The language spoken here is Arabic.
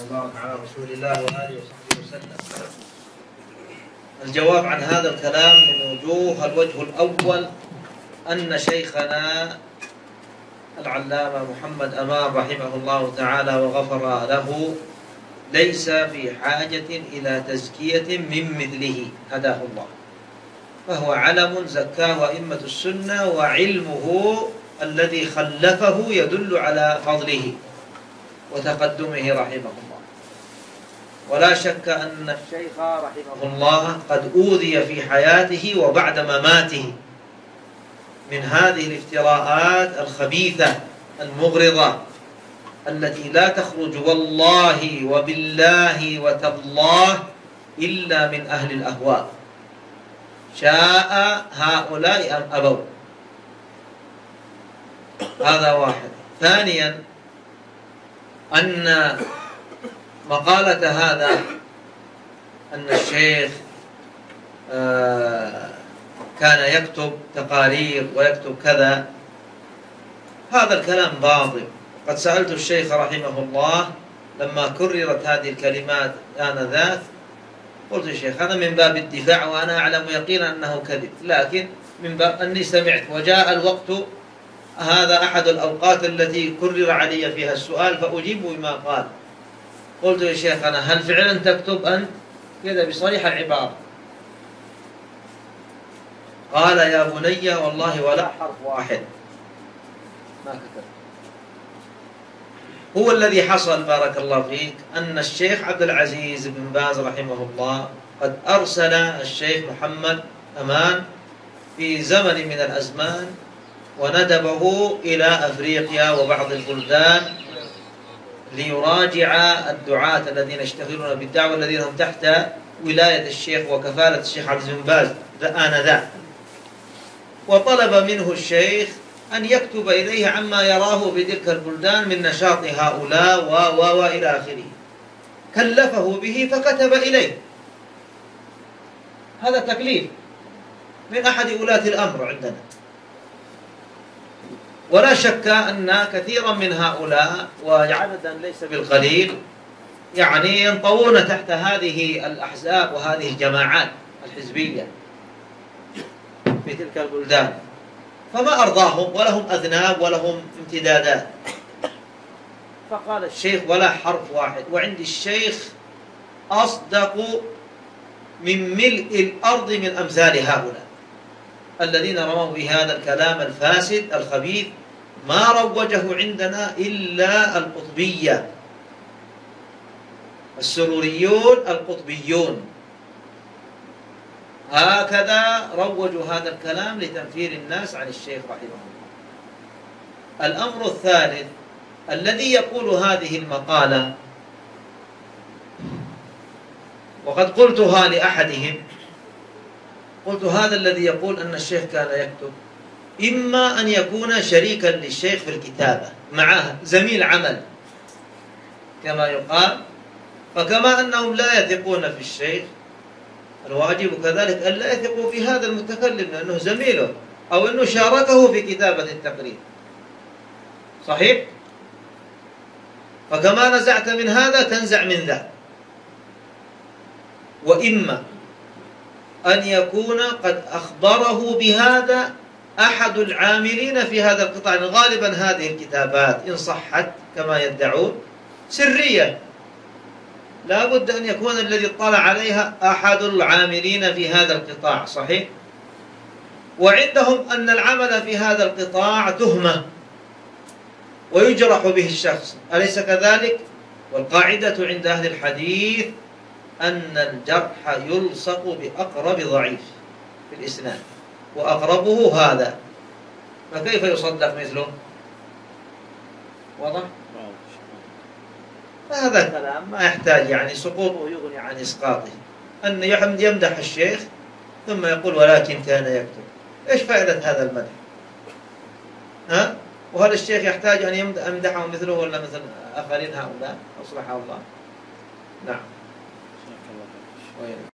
وبارك على رسول الله وآله وصحبه وسلم. الجواب عن هذا الكلام من وجوه. الوجه الأول أن شيخنا العلامة محمد أمان رحمه الله تعالى وغفر له ليس في حاجة إلى تزكية من مثله هداه الله، فهو علم زكاه أئمة السنة، وعلمه الذي خلفه يدل على فضله وتقدمه رحمه الله. ولا شك أن الشيخ رحمه الله قد أوذي في حياته وبعد مماته من هذه الافتراءات الخبيثة المغرضة التي لا تخرج والله وبالله وتالله إلا من أهل الأهواء، شاء هؤلاء أم أبوا. هذا واحد. ثانيا أن مقالة هذا أن الشيخ كان يكتب تقارير ويكتب كذا، هذا الكلام باطل. قد سألت الشيخ رحمه الله لما كررت هذه الكلمات آنذاك، قلت يا شيخ أنا من باب الدفاع وأنا أعلم يقينا أنه كذب، لكن من باب أني سمعت وجاء الوقت، هذا أحد الأوقات التي كرر علي فيها السؤال فأجيب بما قال. قلت يا شيخ أنا هل فعلا تكتب أنت كذا بصريح العبارة؟ قال يا بني والله ولا حرف واحد ما كتب. هو الذي حصل بارك الله فيك أن الشيخ عبد العزيز بن باز رحمه الله قد أرسل الشيخ محمد أمان في زمن من الأزمان وندبه إلى أفريقيا وبعض البلدان ليراجع الدعاة الذين يشتغلون بالدعوة الذين هم تحت ولاية الشيخ وكفالة الشيخ عبد العزيز بن باز آنذاك، وطلب منه الشيخ أن يكتب إليه عما يراه بتلك البلدان من نشاط هؤلاء وإلى آخره. كلفه به فكتب إليه. هذا تكليف من أحد ولاة الأمر عندنا. ولا شك أن كثيرا من هؤلاء وعددا ليس بالقليل يعني ينطوون تحت هذه الأحزاب وهذه الجماعات الحزبية في تلك البلدان، فما أرضاهم ولهم أذناب ولهم امتدادات. فقال الشيخ ولا حرف واحد، وعند الشيخ أصدق من ملء الأرض من أمثال هؤلاء الذين رموا بهذا الكلام الفاسد الخبيث. ما روجه عندنا إلا القطبية، السروريون القطبيون، هكذا روجوا هذا الكلام لتنفير الناس عن الشيخ رحمه الله. الأمر الثالث الذي يقول هذه المقالة، وقد قلتها لأحدهم، قلت هذا الذي يقول أن الشيخ كان يكتب إما أن يكون شريكا للشيخ في الكتابة معه زميل عمل كما يقال، فكما أنهم لا يثقون في الشيخ الواجب كذلك أن لا يثقوا في هذا المتكلم لأنه زميله أو أنه شاركه في كتابة التقرير. صحيح؟ فكما نزعت من هذا تنزع من ذا. وإما أن يكون قد أخبره بهذا أحد العاملين في هذا القطاع. غالبا هذه الكتابات إن صحت كما يدعون سرية، لا بد أن يكون الذي اطلع عليها أحد العاملين في هذا القطاع. صحيح؟ وعندهم أن العمل في هذا القطاع تهمة ويجرح به الشخص، أليس كذلك؟ والقاعدة عند أهل الحديث أن الجرح يلصق بأقرب ضعيف في الإسناد، وأقربه هذا، فكيف يصدق مثله؟ واضح؟ فهذا الكلام ما يحتاج يعني سقوطه يغني عن إسقاطه. أن يمدح الشيخ ثم يقول ولكن كان يكتب. إيش فائدة هذا المدح؟ ها؟ وهل الشيخ يحتاج أن يمدحه مثله ولا مثل آخرين هؤلاء؟ أصلح الله. نعم.